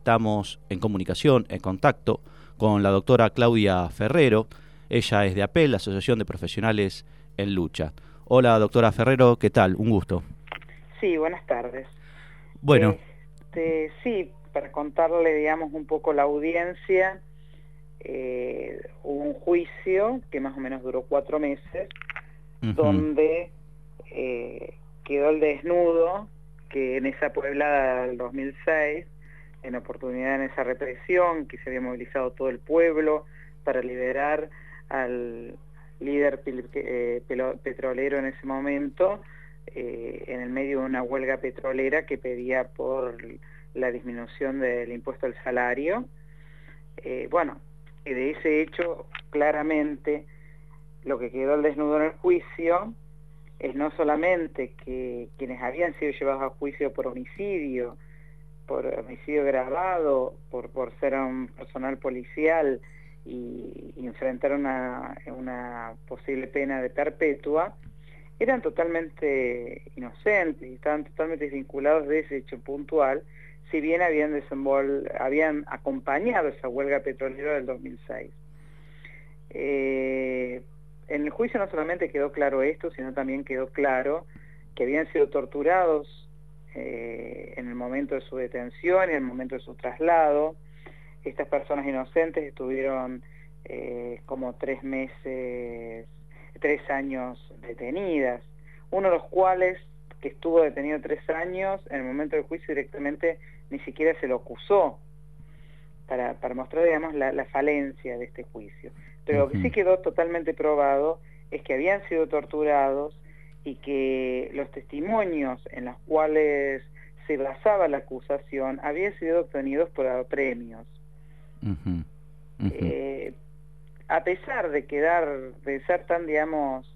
estamos en comunicación, en contacto con la doctora Claudia Ferrero. Ella es de APEL, la Asociación de Profesionales en Lucha. Hola, doctora Ferrero, ¿qué tal? Un gusto. Sí, buenas tardes. Bueno. Sí, para contarle, digamos, un poco la audiencia, hubo un juicio que más o menos duró 4 meses, donde quedó el desnudo, que en esa Puebla del 2006, en oportunidad en esa represión, que se había movilizado todo el pueblo para liberar al líder petrolero en ese momento, en el medio de una huelga petrolera que pedía por la disminución del impuesto al salario. Bueno, de ese hecho, claramente, lo que quedó al desnudo en el juicio es no solamente que quienes habían sido llevados a juicio por homicidio agravado, por ser un personal policial y enfrentar una posible pena de perpetua, eran totalmente inocentes y estaban totalmente desvinculados de ese hecho puntual, si bien habían acompañado esa huelga petrolera del 2006. En el juicio no solamente quedó claro esto, sino también quedó claro que habían sido torturados en el momento de su detención y en el momento de su traslado. Estas personas inocentes estuvieron como 3 años detenidas, uno de los cuales, que estuvo detenido 3 años, en el momento del juicio directamente ni siquiera se lo acusó, para mostrar, digamos, la falencia de este juicio. Pero lo que sí quedó totalmente probado es que habían sido torturados y que los testimonios en los cuales se basaba la acusación habían sido obtenidos por premios. A pesar de ser tan, digamos,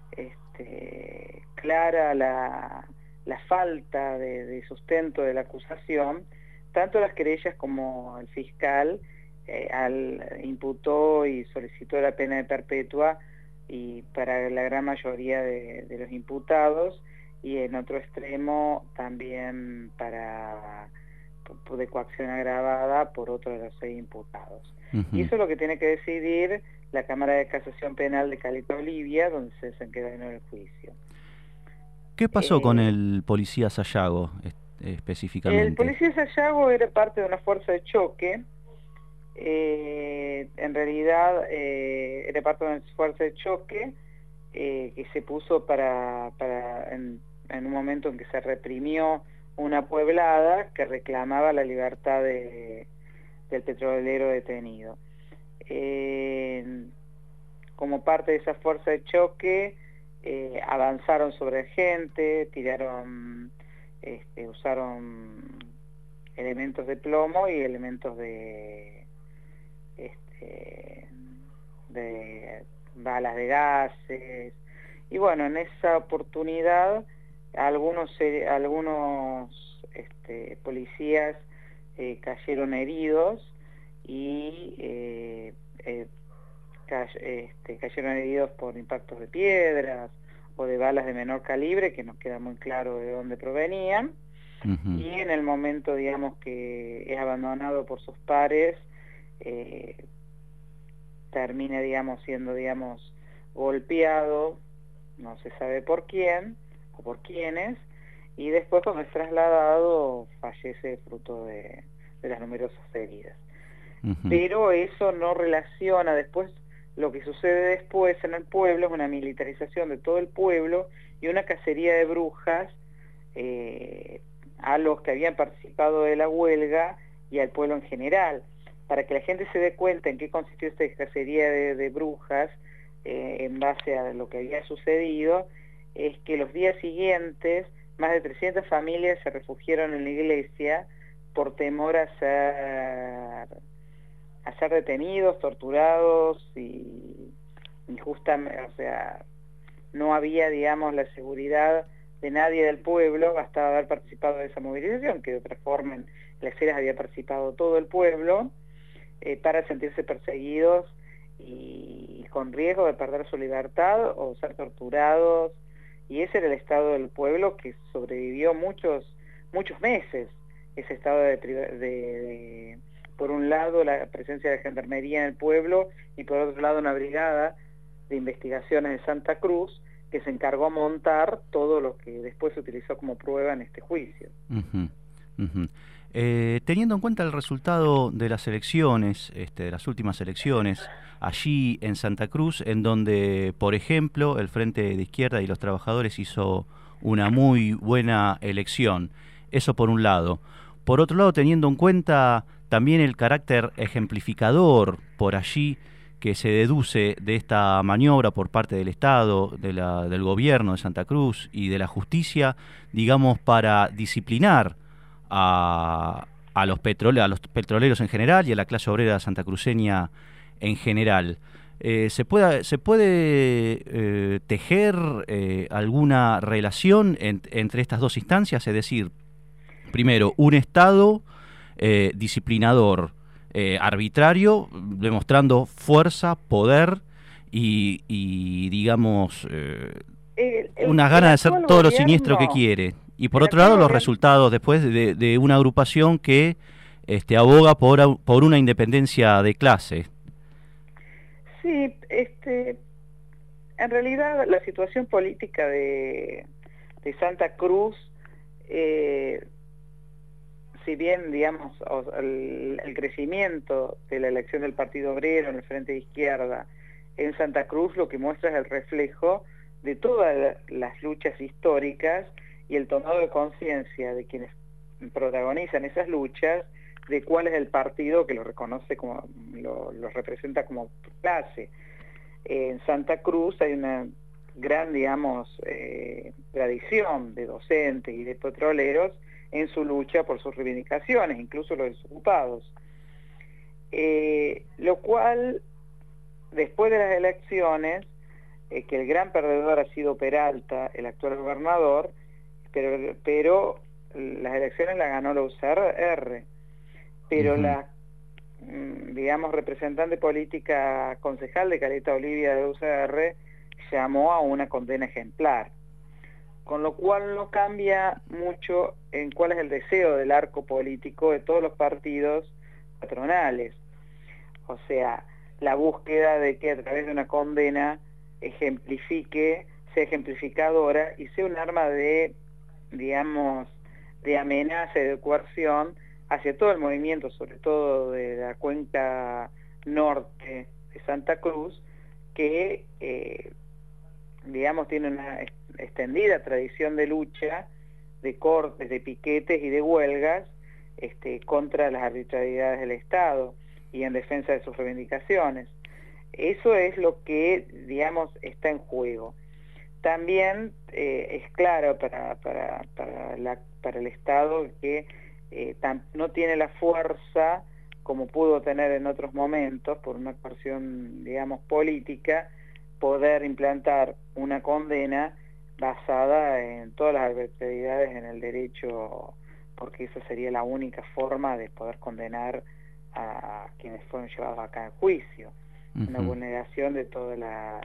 clara la falta de sustento de la acusación, tanto las querellas como el fiscal imputó y solicitó la pena de perpetua y para la gran mayoría de los imputados, y en otro extremo también de coacción agravada por otro de los 6 imputados. Y eso es lo que tiene que decidir la Cámara de Casación Penal de Caleta Olivia, donde se desencadenó el juicio. ¿Qué pasó con el policía Sayago específicamente? El policía Sayago era parte de una fuerza de choque. En realidad era parte de una fuerza de choque que se puso en un momento en que se reprimió una pueblada que reclamaba la libertad del petrolero detenido. Como parte de esa fuerza de choque, avanzaron sobre gente, usaron elementos de plomo y elementos de balas de gases, y bueno, en esa oportunidad algunos policías cayeron heridos y cayeron heridos por impactos de piedras o de balas de menor calibre, que nos queda muy claro de dónde provenían. Y en el momento, digamos, que es abandonado por sus pares, termina, digamos, siendo, digamos, golpeado, no se sabe por quién o por quiénes, y después, cuando es trasladado, fallece fruto de las numerosas heridas. Pero eso no relaciona después. Lo que sucede después en el pueblo es una militarización de todo el pueblo y una cacería de brujas a los que habían participado de la huelga y al pueblo en general, para que la gente se dé cuenta en qué consistió esta cacería de brujas, en base a lo que había sucedido. Es que los días siguientes más de 300 familias se refugiaron en la iglesia por temor a ser detenidos, torturados y injustamente. O sea, no había, digamos, la seguridad de nadie del pueblo. Bastaba haber participado de esa movilización, que de otra forma en las eras había participado todo el pueblo, para sentirse perseguidos y con riesgo de perder su libertad o ser torturados. Y ese era el estado del pueblo, que sobrevivió muchos meses ese estado por un lado, la presencia de gendarmería en el pueblo y por otro lado una brigada de investigaciones de Santa Cruz que se encargó a montar todo lo que después se utilizó como prueba en este juicio. Teniendo en cuenta el resultado de las elecciones, de las últimas elecciones, allí en Santa Cruz, en donde, por ejemplo, el Frente de Izquierda y los Trabajadores hizo una muy buena elección, eso por un lado. Por otro lado, teniendo en cuenta también el carácter ejemplificador por allí que se deduce de esta maniobra por parte del Estado, del gobierno de Santa Cruz y de la justicia, digamos, para disciplinar a los petroleros en general y a la clase obrera santacruceña en general. ¿Se puede tejer alguna relación entre estas dos instancias? Es decir, primero, un Estado disciplinador, arbitrario, demostrando fuerza, poder y digamos, unas ganas de ser todo lo siniestro que quiere. Y por otro lado, los resultados después de una agrupación que aboga por una independencia de clase. Sí, en realidad la situación política de Santa Cruz, si bien, digamos, el crecimiento de la elección del Partido Obrero en el Frente de Izquierda en Santa Cruz lo que muestra es el reflejo de todas las luchas históricas y el tomado de conciencia de quienes protagonizan esas luchas, de cuál es el partido que lo reconoce como, lo representa como clase. En Santa Cruz hay una gran, digamos, tradición de docentes y de petroleros en su lucha por sus reivindicaciones, incluso los desocupados. Lo cual, después de las elecciones, que el gran perdedor ha sido Peralta, el actual gobernador, pero las elecciones las ganó la UCR, pero la, digamos, representante política concejal de Caleta Olivia de la UCR llamó a una condena ejemplar, con lo cual no cambia mucho en cuál es el deseo del arco político de todos los partidos patronales. O sea, la búsqueda de que a través de una condena sea ejemplificadora y sea un arma de, digamos, de amenaza y de coerción hacia todo el movimiento, sobre todo de la cuenca norte de Santa Cruz, que, digamos, tiene una extendida tradición de lucha, de cortes, de piquetes y de huelgas contra las arbitrariedades del Estado y en defensa de sus reivindicaciones. Eso es lo que, digamos, está en juego. También es claro para el Estado que no tiene la fuerza como pudo tener en otros momentos por una cuestión, digamos, política, poder implantar una condena basada en todas las arbitrariedades en el derecho, porque esa sería la única forma de poder condenar a quienes fueron llevados acá en juicio. Una vulneración de todas las,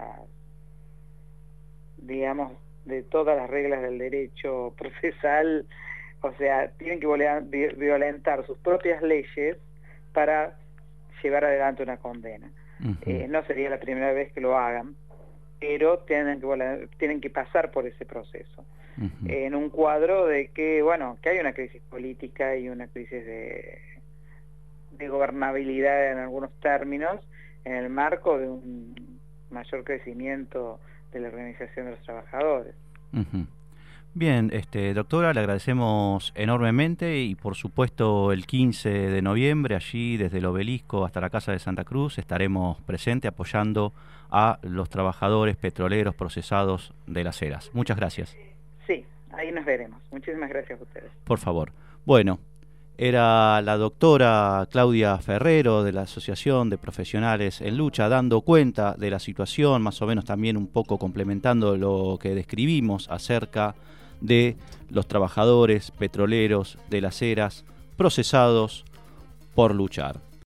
digamos, de todas las reglas del derecho procesal. O sea, tienen que violentar sus propias leyes para llevar adelante una condena. No sería la primera vez que lo hagan, pero tienen que pasar por ese proceso. En un cuadro de que, bueno, que hay una crisis política y una crisis de gobernabilidad en algunos términos, en el marco de un mayor crecimiento de la organización de los trabajadores. Bien, doctora, le agradecemos enormemente y por supuesto el 15 de noviembre allí desde el Obelisco hasta la Casa de Santa Cruz estaremos presentes apoyando a los trabajadores petroleros procesados de Las Heras. Muchas gracias. Sí, ahí nos veremos. Muchísimas gracias a ustedes. Por favor. Bueno, era la doctora Claudia Ferrero de la Asociación de Profesionales en Lucha dando cuenta de la situación, más o menos también un poco complementando lo que describimos acerca de los trabajadores petroleros de Las Heras procesados por luchar.